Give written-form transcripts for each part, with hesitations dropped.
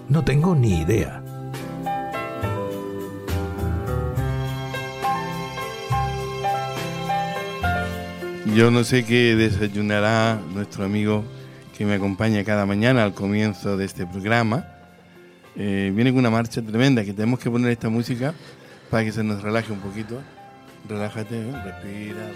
No tengo ni idea. Yo no sé qué desayunará nuestro amigo que me acompaña cada mañana al comienzo de este programa. Viene con una marcha tremenda, que tenemos que poner esta música para que se nos relaje un poquito. Relájate, respira.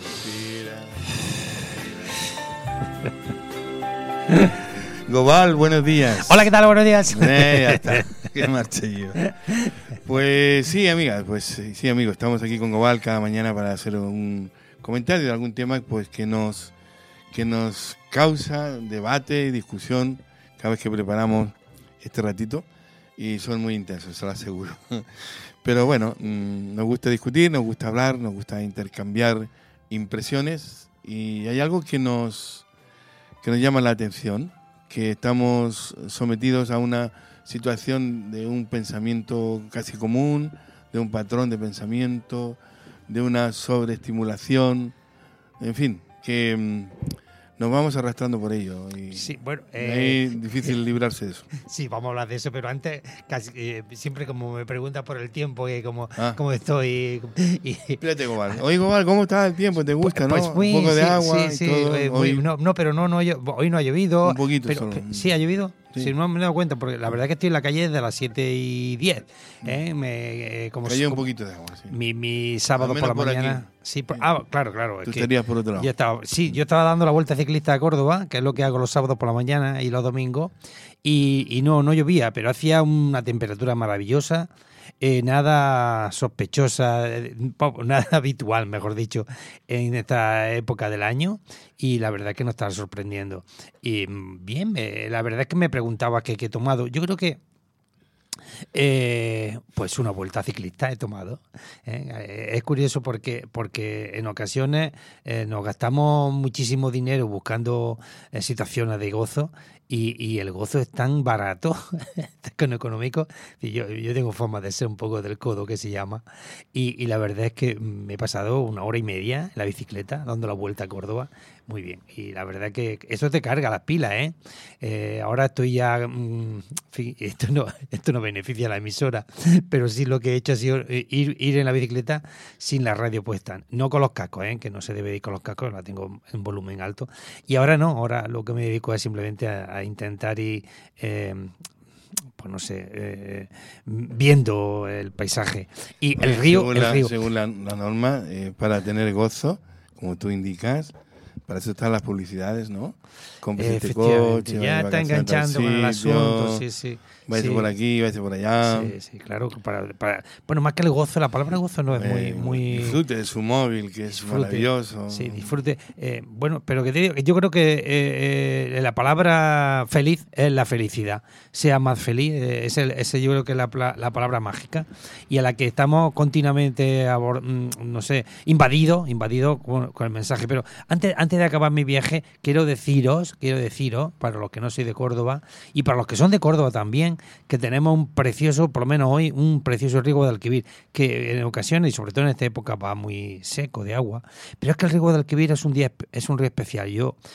Gobal, buenos días. Hola, ¿qué tal? Buenos días. Ya está, qué marcha yo. Pues sí, amiga, sí, amigo, estamos aquí con Gobal cada mañana para hacer un comentario de algún tema pues que nos causa debate y discusión cada vez que preparamos este ratito, y son muy intensos, se lo aseguro. Pero bueno, nos gusta discutir, nos gusta hablar, nos gusta intercambiar impresiones, y hay algo que nos llama la atención, que estamos sometidos a una situación de un pensamiento casi común, de un patrón de pensamiento, de una sobreestimulación, en fin, que nos vamos arrastrando por ello. Y sí, bueno, es difícil librarse de eso. Sí, vamos a hablar de eso, pero antes, siempre como me preguntas por el tiempo, cómo estoy. Espérate, Gobal. Oye, Gobal, ¿cómo está el tiempo? ¿Te gusta, pues, no? Un poco de agua sí, y todo. Hoy no ha llovido. Un poquito pero, solo. ¿Sí ha llovido? Sí. Sí, no me he dado cuenta, porque la verdad es que estoy en la calle desde las 7:10. Cayó un poquito de agua, sí. Mi sábado por la mañana. Aquí. Sí, claro. Tú estarías por otro lado. Yo estaba dando la vuelta ciclista a Córdoba, que es lo que hago los sábados por la mañana y los domingos, y no llovía, pero hacía una temperatura maravillosa. Nada sospechosa, nada habitual, mejor dicho, en esta época del año, y la verdad es que nos está sorprendiendo. Y bien, la verdad es que me preguntaba qué he tomado. Yo creo que pues una vuelta ciclista he tomado. Es curioso porque en ocasiones nos gastamos muchísimo dinero buscando situaciones de gozo, y el gozo es tan barato, tan económico. Yo tengo fama de ser un poco del codo, que se llama, y la verdad es que me he pasado 1 hora y media en la bicicleta dando la vuelta a Córdoba. Muy bien, y la verdad que eso te carga las pilas, ahora estoy ya, en fin, esto no beneficia a la emisora, pero sí lo que he hecho ha sido ir en la bicicleta sin la radio puesta, no con los cascos, que no se debe ir con los cascos, la tengo en volumen alto, y ahora lo que me dedico es simplemente a intentar ir pues no sé, viendo el paisaje y el río. Según la norma, para tener gozo, como tú indicas, para eso están las publicidades, ¿no? Compres este coche, ya está enganchando con el asunto, sí. Váyase por aquí, váyase por allá. Sí, claro. Bueno, más que el gozo, la palabra gozo no es muy... Disfrute de su móvil, que es maravilloso. Sí, disfrute. Bueno, pero que te digo, yo creo que la palabra feliz es la felicidad. Sea más feliz, ese yo creo que es la palabra mágica, y a la que estamos continuamente, invadidos con el mensaje. Pero antes de acabar mi viaje, quiero deciros, para los que no sois de Córdoba, y para los que son de Córdoba también, que tenemos un precioso, por lo menos hoy, un precioso riego de Alquivir, que en ocasiones, y sobre todo en esta época, va muy seco de agua, pero es que el riego de Alquivir es un río especial.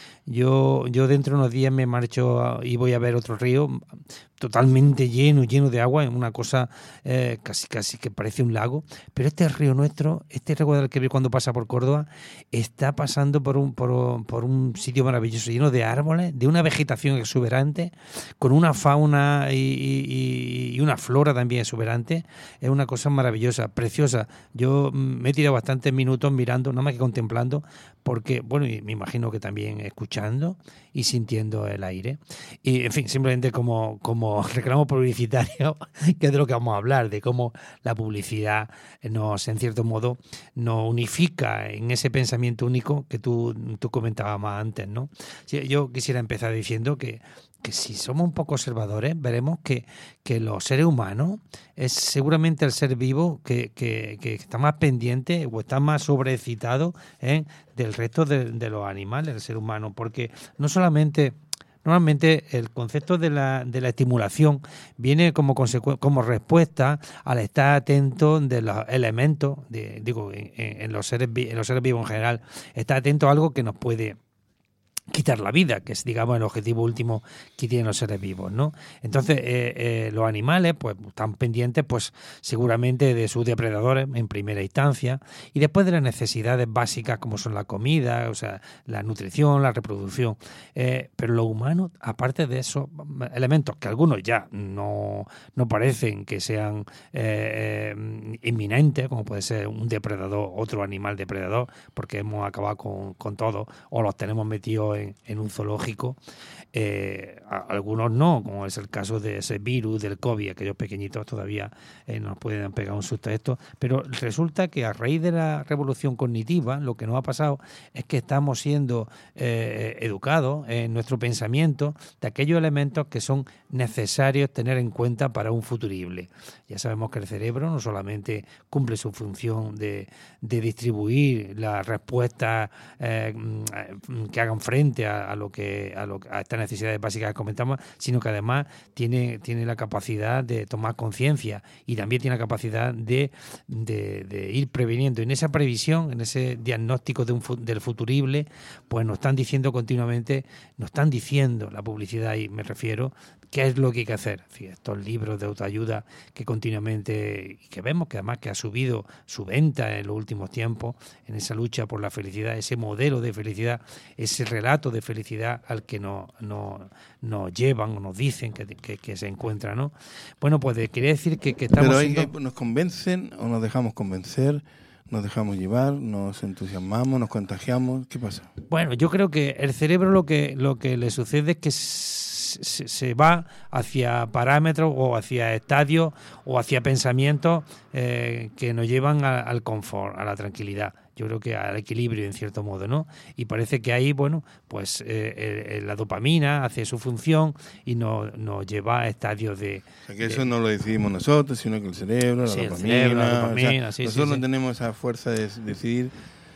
Yo dentro de unos días me marcho y voy a ver otro río totalmente lleno de agua, una cosa casi que parece un lago, pero este río nuestro, este riego de Alquivir, cuando pasa por Córdoba, está pasando por un sitio maravilloso, lleno de árboles, de una vegetación exuberante, con una fauna y una flora también exuberante. Es una cosa maravillosa, preciosa. Yo me he tirado bastantes minutos mirando, nada más que contemplando, porque, bueno, y me imagino que también escuchando y sintiendo el aire. Y, en fin, simplemente como reclamo publicitario, que es de lo que vamos a hablar, de cómo la publicidad en cierto modo, nos unifica en ese pensamiento único que tú comentabas más antes, ¿no? Yo quisiera empezar diciendo que si somos un poco observadores, veremos que los seres humanos es seguramente el ser vivo que está más pendiente o está más sobreexcitado del resto de los animales, el ser humano, porque normalmente el concepto de la estimulación viene como respuesta al estar atento de los elementos, en los seres vivos en general, estar atento a algo que nos puede quitar la vida, que es, digamos, el objetivo último que tienen los seres vivos, ¿no? Entonces, los animales, pues, están pendientes, pues, seguramente de sus depredadores en primera instancia, y después de las necesidades básicas como son la comida, o sea, la nutrición, la reproducción. Pero los humanos, aparte de esos elementos, que algunos ya no parecen que sean inminentes, como puede ser un depredador, otro animal depredador, porque hemos acabado con todo, o los tenemos metidos en un zoológico. Algunos no, como es el caso de ese virus del COVID, aquellos pequeñitos todavía nos pueden pegar un susto a esto, pero resulta que a raíz de la revolución cognitiva lo que nos ha pasado es que estamos siendo educados en nuestro pensamiento de aquellos elementos que son necesarios tener en cuenta para un futurible. Ya sabemos que el cerebro no solamente cumple su función de distribuir las respuestas que hagan frente a estas necesidades básicas que comentamos, sino que además tiene la capacidad de tomar conciencia y también tiene la capacidad de ir previniendo. En esa previsión, en ese diagnóstico del futurible, pues nos están diciendo continuamente, la publicidad, y me refiero, qué es lo que hay que hacer. Es decir, estos libros de autoayuda que continuamente, y que vemos que además que ha subido su venta en los últimos tiempos, en esa lucha por la felicidad, ese modelo de felicidad, ese relato de felicidad al que nos llevan o nos dicen que se encuentra, ¿no? Bueno, pues quería decir que estamos... Pero ¿nos convencen o nos dejamos convencer? ¿Nos dejamos llevar? ¿Nos entusiasmamos? ¿Nos contagiamos? ¿Qué pasa? Bueno, yo creo que el cerebro lo que le sucede es que se va hacia parámetros o hacia estadios o hacia pensamientos que nos llevan al confort, a la tranquilidad. Yo creo que al equilibrio, en cierto modo, ¿no? Y parece que ahí, bueno, pues la dopamina hace su función y nos lleva a estadios de... O sea, que eso no lo decidimos nosotros, sino que el cerebro, la dopamina... nosotros no tenemos esa fuerza de decidir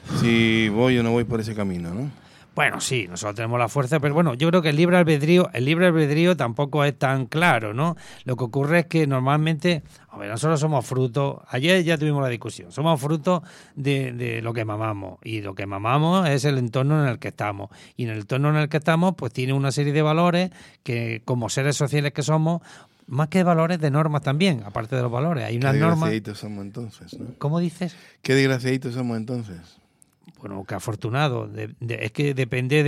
si voy o no voy por ese camino, ¿no? Bueno, sí, nosotros tenemos la fuerza, pero bueno, yo creo que el libre albedrío tampoco es tan claro, ¿no? Lo que ocurre es que normalmente, nosotros somos fruto, ayer ya tuvimos la discusión, somos fruto de lo que mamamos, y lo que mamamos es el entorno en el que estamos, y en el entorno en el que estamos pues tiene una serie de valores que, como seres sociales que somos, más que valores, de normas también, aparte de los valores, hay unas normas... Qué desgraciaditos somos entonces, ¿no? ¿Cómo dices? Qué desgraciaditos somos entonces. Bueno, que afortunado. Es que depende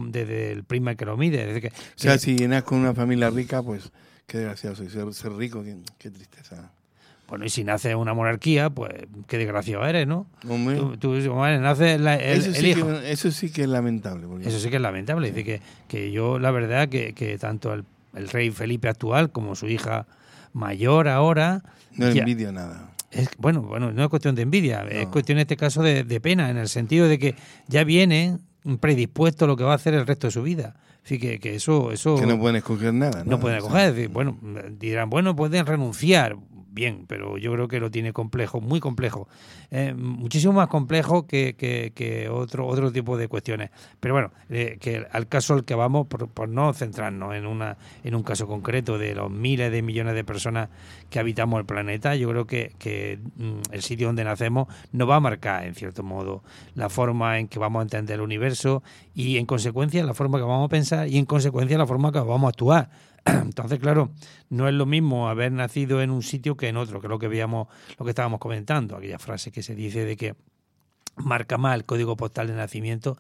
del prisma que lo mide. O sea, si naces con una familia rica, pues qué desgraciado soy. Ser rico, qué tristeza. Bueno, y si naces en una monarquía, pues qué desgraciado eres, ¿no? Hombre. Tú naces el hijo. Eso sí que es lamentable. Eso sí que es lamentable. Es decir, que yo, la verdad, que tanto el rey Felipe actual como su hija mayor ahora... No envidio nada. Bueno, no es cuestión de envidia, es cuestión en este caso de pena, en el sentido de que ya viene predispuesto a lo que va a hacer el resto de su vida. Así que eso... Que no pueden escoger nada, ¿no? No pueden escoger, es decir, bueno, dirán, pueden renunciar, bien, pero yo creo que lo tiene complejo, muy complejo, muchísimo más complejo que otro tipo de cuestiones. Pero bueno, que al caso al que vamos, por no centrarnos en un caso concreto de los miles de millones de personas que habitamos el planeta, yo creo que el sitio donde nacemos nos va a marcar, en cierto modo, la forma en que vamos a entender el universo y, en consecuencia, la forma que vamos a pensar y, en consecuencia, la forma que vamos a actuar. Entonces, claro, no es lo mismo haber nacido en un sitio que en otro, que es lo que estábamos comentando, aquella frase que se dice de que marca más el código postal de nacimiento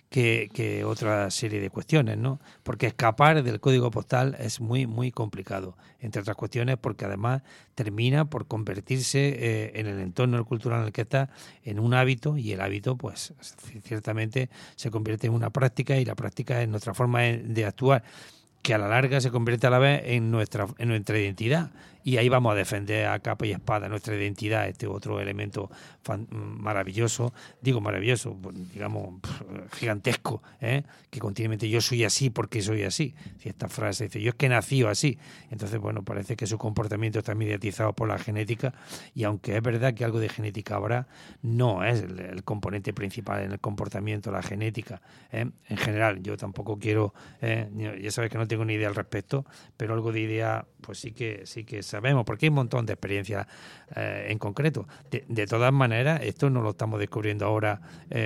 que otra serie de cuestiones, ¿no? Porque escapar del código postal es muy, muy complicado, entre otras cuestiones porque además termina por convertirse en el entorno cultural en el que está en un hábito, y el hábito pues ciertamente se convierte en una práctica, y la práctica es nuestra forma de actuar, que a la larga se convierte a la vez en nuestra identidad, y ahí vamos a defender a capa y espada nuestra identidad, este otro elemento maravilloso, digamos gigantesco, que continuamente yo soy así porque soy así. Si esta frase dice, yo es que he nacido así, entonces bueno, parece que su comportamiento está mediatizado por la genética, y aunque es verdad que algo de genética habrá, no es el componente principal en el comportamiento, la genética, en general. Yo tampoco quiero, ya sabes que no tengo tengo ni idea al respecto, pero algo de idea pues sí que sabemos, porque hay un montón de experiencias en concreto. De todas maneras, esto no lo estamos descubriendo ahora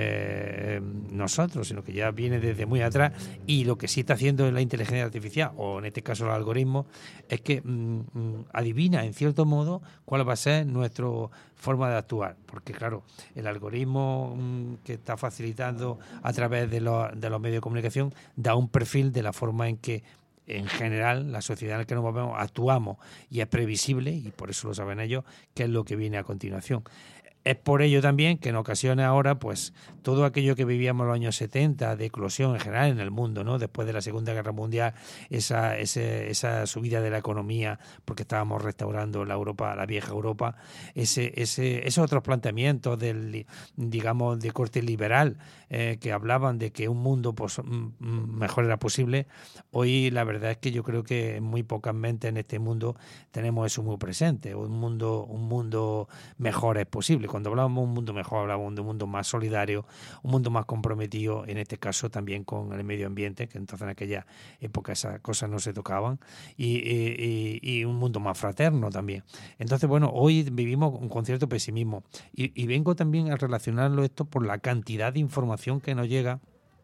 nosotros, sino que ya viene desde muy atrás, y lo que sí está haciendo la inteligencia artificial, o en este caso los algoritmos, es que adivina en cierto modo cuál va a ser nuestra forma de actuar, porque claro, el algoritmo que está facilitando a través de los medios de comunicación da un perfil de la forma en que en general la sociedad en la que nos movemos actuamos, y es previsible, y por eso lo saben ellos, qué es lo que viene a continuación. Es por ello también que en ocasiones ahora, pues, todo aquello que vivíamos en los años 70, de eclosión en general en el mundo, ¿no? Después de la Segunda Guerra Mundial, esa subida de la economía, porque estábamos restaurando la Europa, la vieja Europa, esos otros planteamientos digamos, de corte liberal, que hablaban de que un mundo pues, mejor era posible. Hoy la verdad es que yo creo que en muy pocas mentes en este mundo tenemos eso muy presente. Un mundo mejor es posible. Cuando hablábamos de un mundo mejor, hablábamos de un mundo más solidario, un mundo más comprometido, en este caso también con el medio ambiente, que entonces en aquella época esas cosas no se tocaban, y un mundo más fraterno también. Entonces, bueno, hoy vivimos con cierto pesimismo, y vengo también a relacionarlo esto por la cantidad de información que nos llega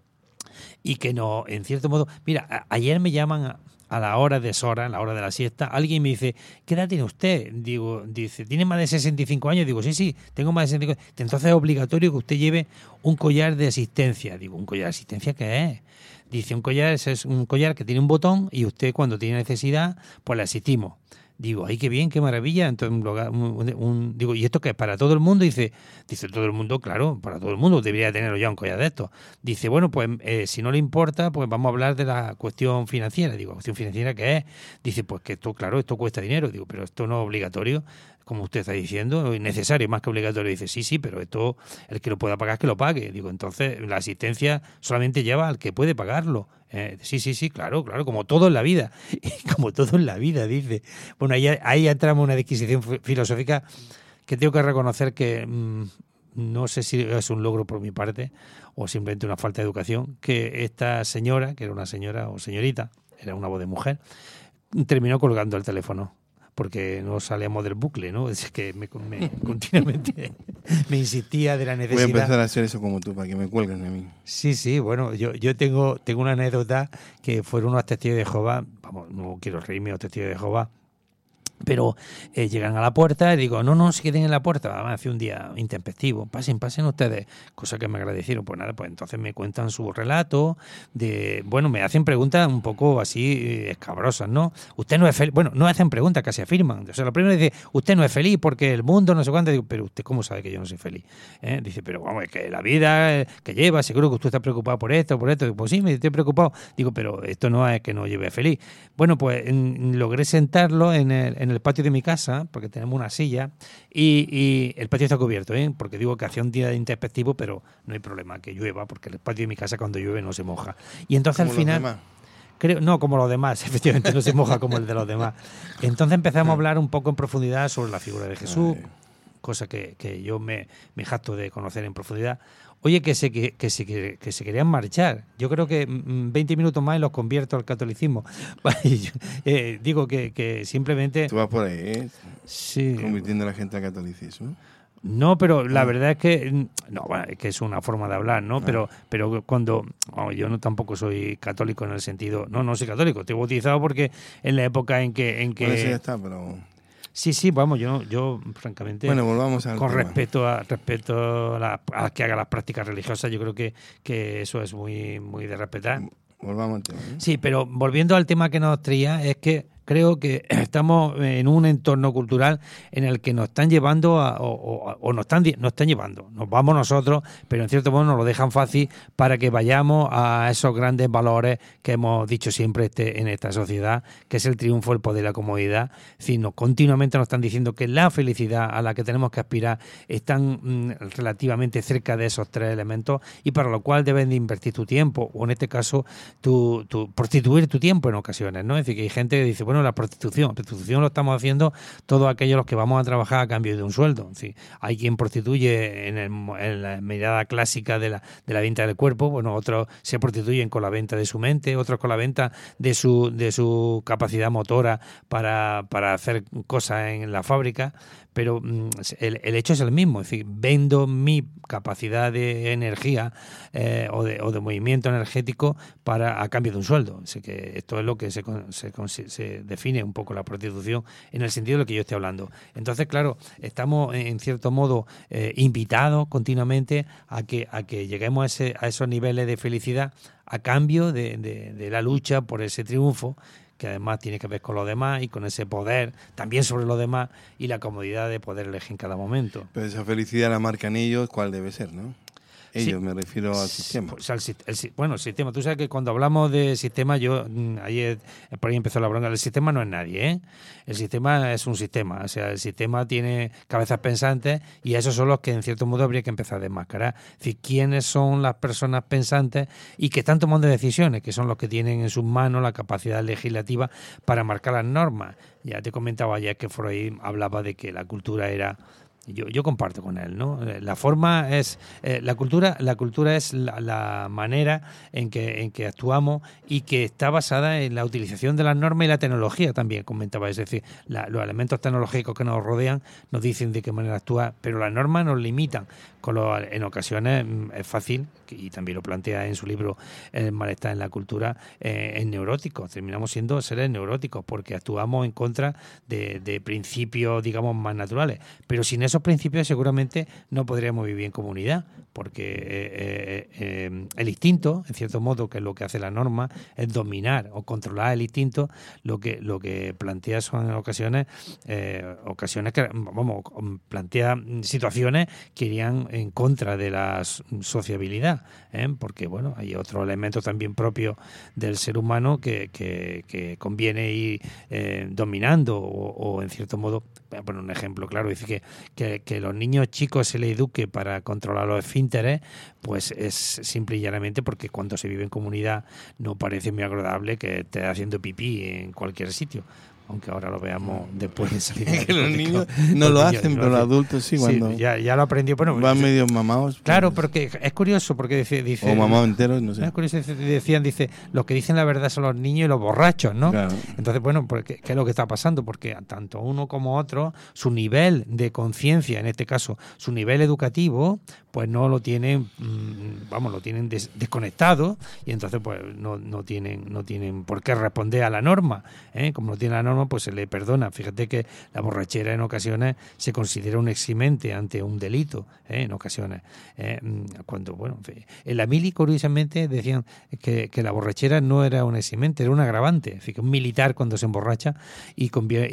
y que nos, en cierto modo... Mira, ayer me llaman a la hora de deshora, a la hora de la siesta, alguien me dice, ¿qué edad tiene usted? Dice, ¿tiene más de 65 años? Digo, sí, tengo más de 65 años. Entonces es obligatorio que usted lleve un collar de asistencia. Digo, ¿un collar de asistencia qué es? Dice, un collar es un collar que tiene un botón, y usted cuando tiene necesidad, pues le asistimos. Digo, ay, qué bien, qué maravilla. Entonces, digo, ¿y esto qué es? ¿Para todo el mundo? Dice todo el mundo, claro, para todo el mundo debería tenerlo ya un collar de estos. Dice, bueno, pues si no le importa, pues vamos a hablar de la cuestión financiera. Digo, ¿cuestión financiera qué es? Dice, pues que esto, claro, esto cuesta dinero. Digo, pero esto no es obligatorio, como usted está diciendo, es necesario, más que obligatorio. Dice, sí, pero esto, el que lo pueda pagar, que lo pague. Digo, entonces, la asistencia solamente lleva al que puede pagarlo. Sí, claro, como todo en la vida. Como todo en la vida, dice. Bueno, ahí entramos en una disquisición filosófica que tengo que reconocer que no sé si es un logro por mi parte o simplemente una falta de educación, que esta señora, que era una señora o señorita, era una voz de mujer, terminó colgando el teléfono, porque no salíamos del bucle, ¿no? Es que continuamente me insistía de la necesidad. Voy a empezar a hacer eso como tú, para que me cuelguen a mí. Sí, bueno, yo tengo una anécdota, que fueron unos testigos de Jehová, vamos, no quiero reírme, los testigos de Jehová, pero llegan a la puerta y digo, no, se queden en la puerta, hace un día intempestivo, pasen ustedes, cosa que me agradecieron. Pues nada, pues entonces me cuentan su relato, me hacen preguntas un poco así escabrosas, ¿no? Usted no es feliz, no hacen preguntas, casi afirman. O sea, lo primero dice, usted no es feliz porque el mundo no sé cuánto. Digo, pero usted cómo sabe que yo no soy feliz, Dice, pero vamos, es que la vida que lleva, seguro que usted está preocupado por esto. Digo, pues sí, me estoy preocupado. Digo, pero esto no es que no lleve feliz. Bueno, pues logré sentarlo en el patio de mi casa, porque tenemos una silla, y el patio está cubierto, porque digo que hacía un día introspectivo, pero no hay problema que llueva, porque el patio de mi casa cuando llueve no se moja. Y entonces al final... No, como los demás, efectivamente, no se moja como el de los demás. Entonces empezamos a hablar un poco en profundidad sobre la figura de Jesús, cosa que yo me jacto de conocer en profundidad. Oye, que se querían marchar. Yo creo que 20 minutos más y los convierto al catolicismo. Digo que simplemente... Tú vas por ahí, Sí. Convirtiendo a la gente al catolicismo. No, pero la verdad es que... No, bueno, es que es una forma de hablar, ¿no? Pero cuando... yo no tampoco soy católico en el sentido... No soy católico. Estoy bautizado porque en la época en que... Bueno, eso ya está, pero... Sí, vamos, yo francamente, bueno, volvamos al con tema. respeto a que haga las prácticas religiosas, yo creo que eso es muy, muy de respetar. Volvamos al tema. Sí, pero volviendo al tema que nos traía, es que creo que estamos en un entorno cultural en el que nos están llevando o nos están llevando. Nos vamos nosotros, pero en cierto modo nos lo dejan fácil para que vayamos a esos grandes valores que hemos dicho siempre en esta sociedad, que es el triunfo, el poder y la comodidad. Es decir, continuamente nos están diciendo que la felicidad a la que tenemos que aspirar están relativamente cerca de esos tres elementos, y para lo cual deben de invertir tu tiempo, o en este caso prostituir tu tiempo en ocasiones, ¿no? Es decir, que hay gente que dice, bueno, bueno, la prostitución. Prostitución lo estamos haciendo todos aquellos los que vamos a trabajar a cambio de un sueldo. Sí, hay quien prostituye en la mirada clásica de la venta del cuerpo, bueno, otros se prostituyen con la venta de su mente, otros con la venta de su capacidad motora para hacer cosas en la fábrica, pero el hecho es el mismo, es decir, vendo mi capacidad de energía o de movimiento energético a cambio de un sueldo. Así que esto es lo que se define un poco la prostitución en el sentido de lo que yo estoy hablando. Entonces, claro, estamos en cierto modo invitados continuamente a que lleguemos a esos niveles de felicidad a cambio de la lucha por ese triunfo, que además tiene que ver con los demás y con ese poder también sobre los demás y la comodidad de poder elegir en cada momento. Pero esa felicidad la marcan ellos, ¿cuál debe ser, no? Ellos, sí, me refiero al sistema. Pues el sistema. Tú sabes que cuando hablamos de sistema, ayer por ahí empezó la bronca. El sistema no es nadie, ¿eh? El sistema es un sistema. O sea, el sistema tiene cabezas pensantes y esos son los que en cierto modo habría que empezar a desmascarar. Es decir, quiénes son las personas pensantes y que están tomando decisiones, que son los que tienen en sus manos la capacidad legislativa para marcar las normas. Ya te comentaba ayer que Freud hablaba de que la cultura era... Yo comparto con él, ¿no? La forma es la cultura es la manera en que actuamos y que está basada en la utilización de las normas y la tecnología también, comentaba. Es decir, los elementos tecnológicos que nos rodean nos dicen de qué manera actuar, pero las normas nos limitan. En ocasiones es fácil, y también lo plantea en su libro El malestar en la cultura, en neuróticos. Terminamos siendo seres neuróticos porque actuamos en contra de principios, digamos, más naturales. Pero sin esos principios seguramente no podríamos vivir en comunidad, porque el instinto, en cierto modo, que es lo que hace la norma, es dominar o controlar el instinto. Lo que plantea son en ocasiones que, vamos, plantea situaciones que irían en contra de la sociabilidad, porque, bueno, hay otros elementos también propios del ser humano que conviene ir dominando o en cierto modo. Voy a poner un ejemplo claro, dice que los niños chicos se les eduque para controlar los esfínteres, pues es simple y llanamente porque cuando se vive en comunidad no parece muy agradable que estés haciendo pipí en cualquier sitio. Aunque ahora lo veamos después de salir. Que los niños no lo hacen, pero los adultos sí, cuando ya lo aprendió. Bueno, van medio mamados. Claro, porque es curioso, porque dice o mamados enteros, no sé. Es curioso, dice, los que dicen la verdad son los niños y los borrachos, ¿no? Claro. Entonces, bueno, ¿qué es lo que está pasando? Porque tanto uno como otro, su nivel de conciencia, en este caso, su nivel educativo, pues no lo tienen, lo tienen desconectado, y entonces pues no tienen por qué responder a la norma, como no tiene la norma, pues se le perdona. Fíjate que la borrachera en ocasiones se considera un eximente ante un delito, en ocasiones. Cuando, bueno, en la mili, curiosamente, decían que la borrachera no era un eximente, era un agravante. Es decir, que un militar cuando se emborracha y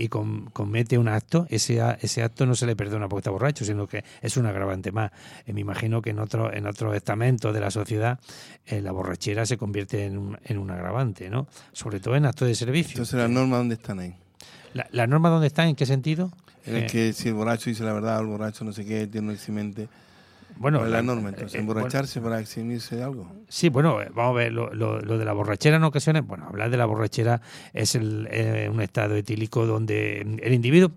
comete un acto, ese acto no se le perdona porque está borracho, sino que es un agravante más. Me imagino que en otros estamentos de la sociedad la borrachera se convierte en un agravante, ¿no? Sobre todo en actos de servicio. Entonces, ¿las normas dónde están ahí? ¿Las normas dónde están? ¿En qué sentido? En el que si el borracho dice la verdad, el borracho no sé qué, tiene un eximente. Bueno, la norma, entonces, emborracharse para eximirse de algo. Sí, bueno, vamos a ver, lo de la borrachera en ocasiones, bueno, hablar de la borrachera es un estado etílico donde el individuo,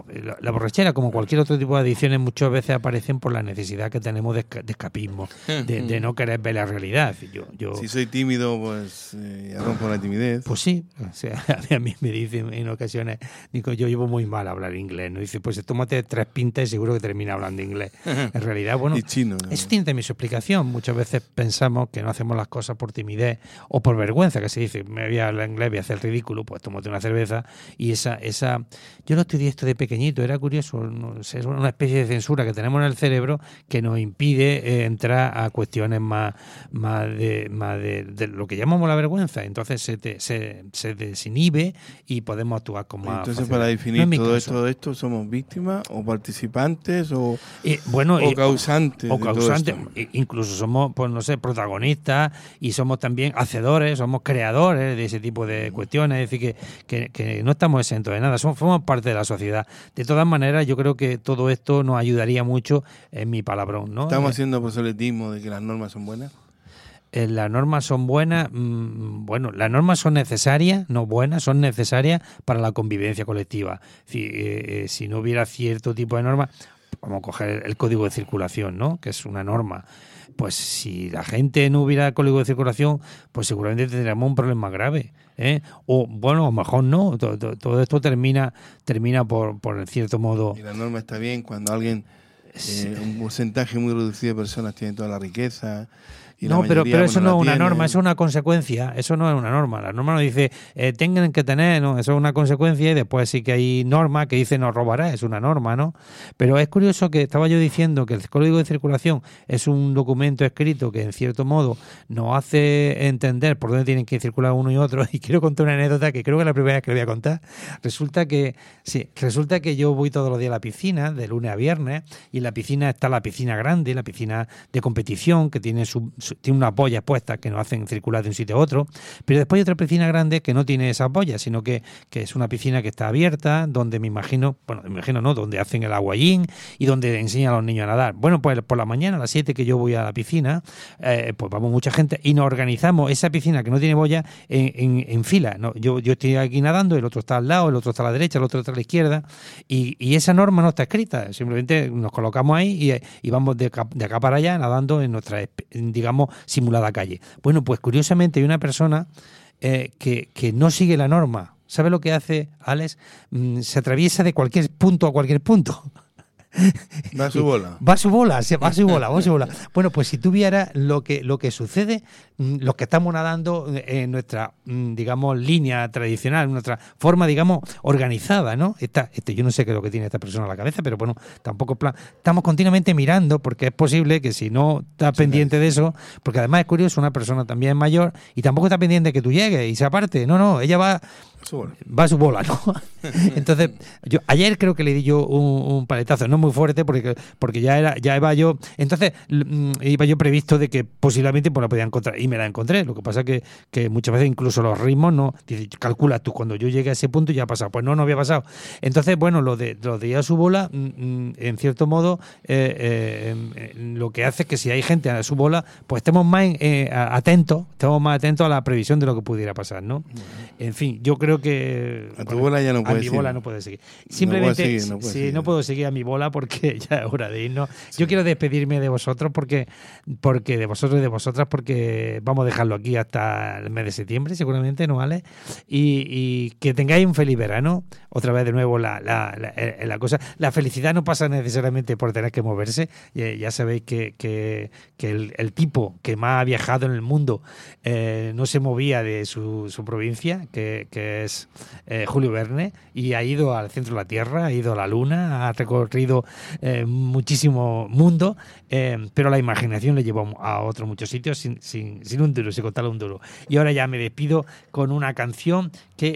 la borrachera, como cualquier otro tipo de adicciones, muchas veces aparecen por la necesidad que tenemos de escapismo, de no querer ver la realidad. Yo si soy tímido, pues rompo la timidez. Pues sí, o sea, a mí me dicen en ocasiones, digo, yo llevo muy mal a hablar inglés, ¿no? Dice, pues tómate 3 pintas y seguro que termina hablando inglés. En realidad, bueno, chino, ¿no? Eso tiene también su explicación. Muchas veces pensamos que no hacemos las cosas por timidez o por vergüenza, que se dice, me voy a hablar inglés, voy a hacer el ridículo, pues tómate una cerveza. Y yo lo estudié esto de pequeñito, era curioso, no sé, es una especie de censura que tenemos en el cerebro que nos impide entrar a cuestiones más de lo que llamamos la vergüenza. Entonces se desinhibe y podemos actuar con más Entonces, facilidad. para definir todo esto, ¿somos víctimas o participantes o causantes? O causantes, incluso somos, pues no sé, protagonistas y somos también hacedores, somos creadores de ese tipo de cuestiones, es decir, que no estamos exentos de nada, formamos parte de la sociedad. De todas maneras, yo creo que todo esto nos ayudaría mucho en mi palabrón, ¿no? ¿Estamos haciendo proselitismo de que las normas son buenas? las normas son buenas, bueno, las normas son necesarias, no buenas, son necesarias para la convivencia colectiva. Si no hubiera cierto tipo de normas, vamos a coger el código de circulación, ¿no? Que es una norma. Pues si la gente no hubiera código de circulación, pues seguramente tendríamos un problema grave, ¿eh? O bueno, a lo mejor no. Todo esto termina por en cierto modo. Y la norma está bien cuando alguien, un porcentaje muy reducido de personas tiene toda la riqueza. No, pero eso no es una norma, eso es una consecuencia, eso no es una norma. La norma no dice tengan que tener, no, eso es una consecuencia y después sí que hay norma que dice no robarás, es una norma, ¿no? Pero es curioso que estaba yo diciendo que el Código de Circulación es un documento escrito que en cierto modo nos hace entender por dónde tienen que circular uno y otro, y quiero contar una anécdota que creo que es la primera vez que le voy a contar. Resulta que yo voy todos los días a la piscina, de lunes a viernes, y en la piscina está la piscina grande, la piscina de competición, que tiene unas boyas puestas que nos hacen circular de un sitio a otro, pero después hay otra piscina grande que no tiene esas boyas, sino que es una piscina que está abierta, donde me imagino no, donde hacen el aguayín y donde enseñan a los niños a nadar. Bueno, pues por la mañana a las 7 que yo voy a la piscina, pues vamos mucha gente y nos organizamos esa piscina que no tiene boya en fila, ¿no? Yo estoy aquí nadando, el otro está al lado, el otro está a la derecha, el otro está a la izquierda, y esa norma no está escrita, simplemente nos colocamos ahí y vamos de acá para allá nadando en nuestra, digamos, simulada calle. Bueno, pues curiosamente hay una persona que no sigue la norma. ¿Sabe lo que hace, Alex? Se atraviesa de cualquier punto a cualquier punto. Va a su bola. Va a su bola. Bueno, pues si tú vieras lo que sucede, los que estamos nadando en nuestra, digamos, línea tradicional, nuestra forma, digamos, organizada, ¿no? Yo no sé qué es lo que tiene esta persona en la cabeza, pero bueno, tampoco estamos continuamente mirando, porque es posible que si no estás pendiente de eso, porque además es curioso, una persona también mayor y tampoco está pendiente de que tú llegues y se aparte. No, ella va a su bola, ¿no? Entonces, ayer creo que le di yo un paletazo, no muy fuerte, porque ya iba yo. Entonces, iba yo previsto de que posiblemente pues la podía encontrar, y me la encontré. Lo que pasa que muchas veces incluso los ritmos no. Calcula tú, cuando yo llegue a ese punto ya ha pasado. Pues no había pasado. Entonces, bueno, lo de ir a su bola, en cierto modo, lo que hace es que si hay gente a su bola, pues estemos más atentos a la previsión de lo que pudiera pasar, ¿no? En fin, yo creo que a tu bola ya no puedes seguir. A mi bola no puedes seguir. Simplemente no puedo seguir a mi bola porque ya es hora de irnos. Sí. Yo quiero despedirme de vosotros porque de vosotros y de vosotras, porque vamos a dejarlo aquí hasta el mes de septiembre, seguramente, ¿no, Ale? Y que tengáis un feliz verano. Otra vez de nuevo la cosa. La felicidad no pasa necesariamente por tener que moverse. Ya sabéis que el tipo que más ha viajado en el mundo no se movía de su provincia, que es Julio Verne, y ha ido al centro de la Tierra, ha ido a la Luna, ha recorrido muchísimo mundo, pero la imaginación le llevó a otros muchos sitios sin un duro, sin contarle un duro. Y ahora ya me despido con una canción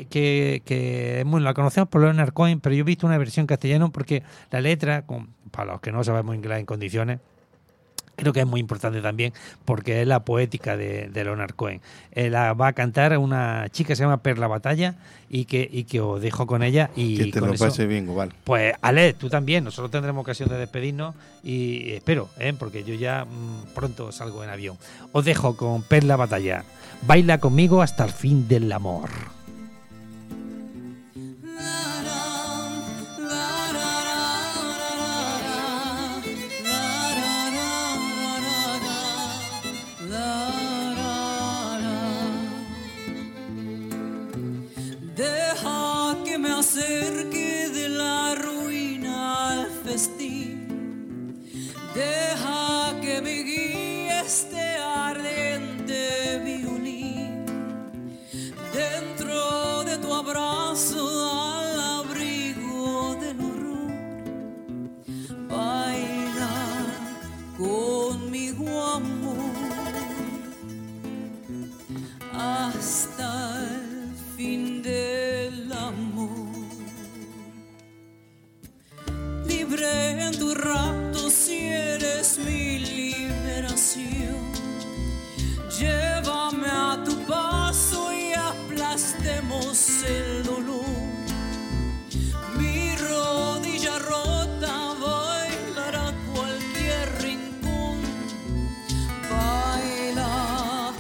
que bueno, la conocemos por Leonard Cohen, pero yo he visto una versión castellano porque la letra, para los que no sabemos inglés en condiciones, creo que es muy importante también porque es la poética de Leonard Cohen. La va a cantar una chica que se llama Perla Batalla y que os dejo con ella. Y que te con lo eso, pase bien, Gobal. Pues, Ale, tú también. Nosotros tendremos ocasión de despedirnos y espero, porque yo ya pronto salgo en avión. Os dejo con Perla Batalla. Baila conmigo hasta el fin del amor. Acerque de la ruina al festín, deja que me guíe este ardiente violín, dentro de tu abrazo al abrigo del horror, baila conmigo, amor, hasta el fin del amor. Libre en tu rato si eres mi liberación. Llévame a tu paso y aplastemos el dolor. Mi rodilla rota bailará cualquier rincón. Baila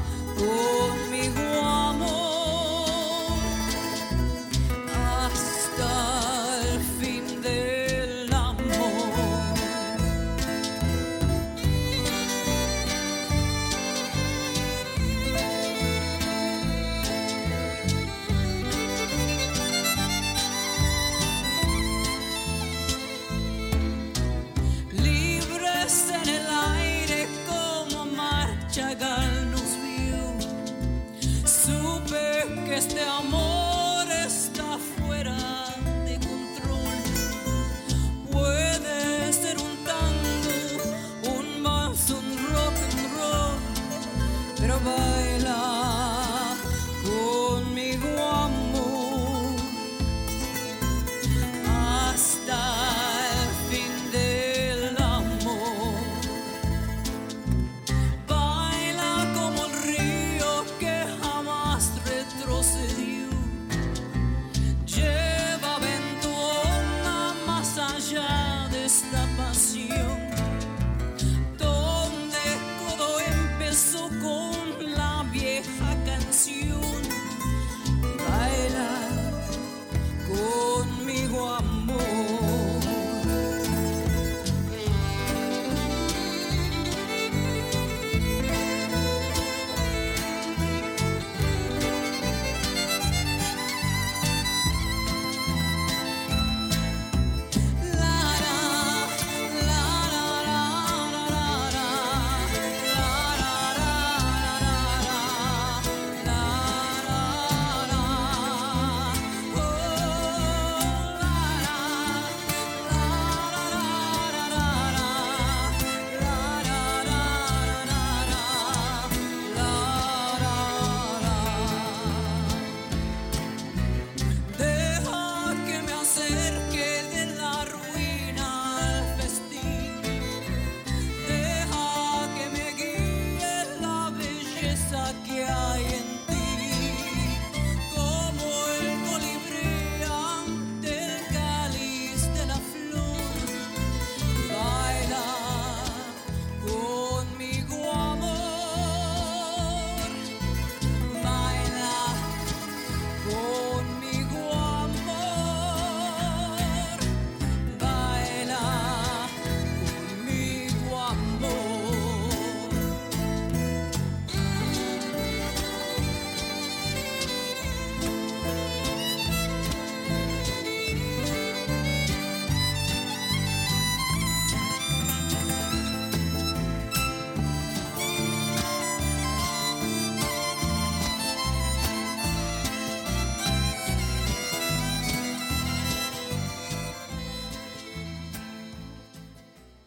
que hay en